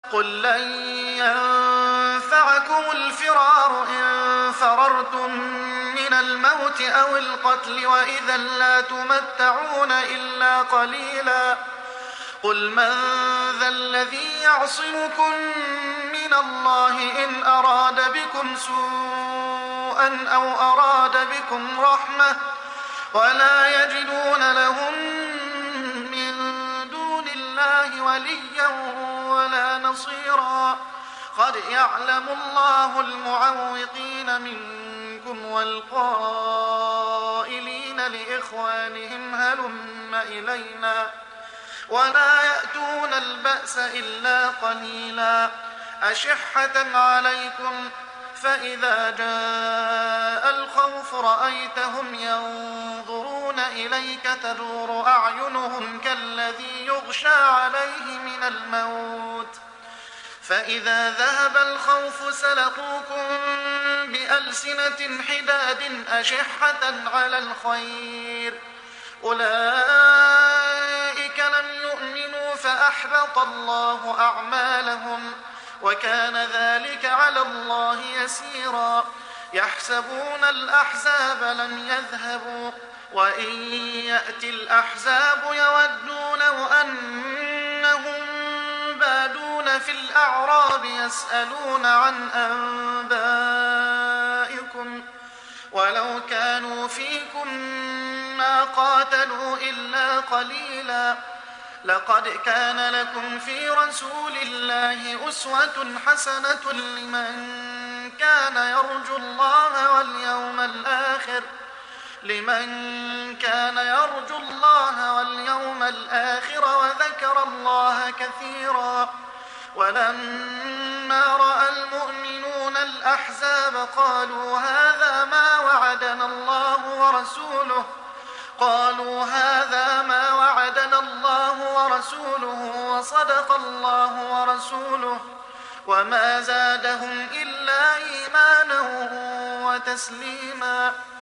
قل لن ينفعكم الفرار إن فررتم من الموت أو القتل وإذا لا تمتعون إلا قليلا قل من ذا الذي يعصمكم من الله إن أراد بكم سوءا أو أراد بكم رحمة ولا يجدون لهم من دون الله وليا ولا نصيرا قد يعلم الله المعوقين منكم والقائلين لإخوانهم هلم إلينا ولا يأتون البأس إلا قليلا أشحة عليكم فإذا جاء الخوف رأيتهم ينظرون إليك تدور أعينهم كالذي يغشى عليه من الموت فإذا ذهب الخوف سلقوكم بألسنة حداد أشحة على الخير أولئك لم يؤمنوا فأحبط الله أعمالهم وكان ذلك على الله يسيرا يحسبون الأحزاب لم يذهبوا وإن يأتي الأحزاب يودوا لو أنهم بادون في الأعراب يسألون عن أنبائكم ولو كانوا فيكم ما قاتلوا إلا قليلا لقد كان لكم في رسول الله أسوة حسنة لمن كان يرجو الله واليوم الآخر وذكر الله كثيرا ولما رأى المؤمنون الأحزاب قالوا هذا ما وعدنا الله ورسوله وصدق الله ورسوله وما زادهم إلا إيمانا وتسليما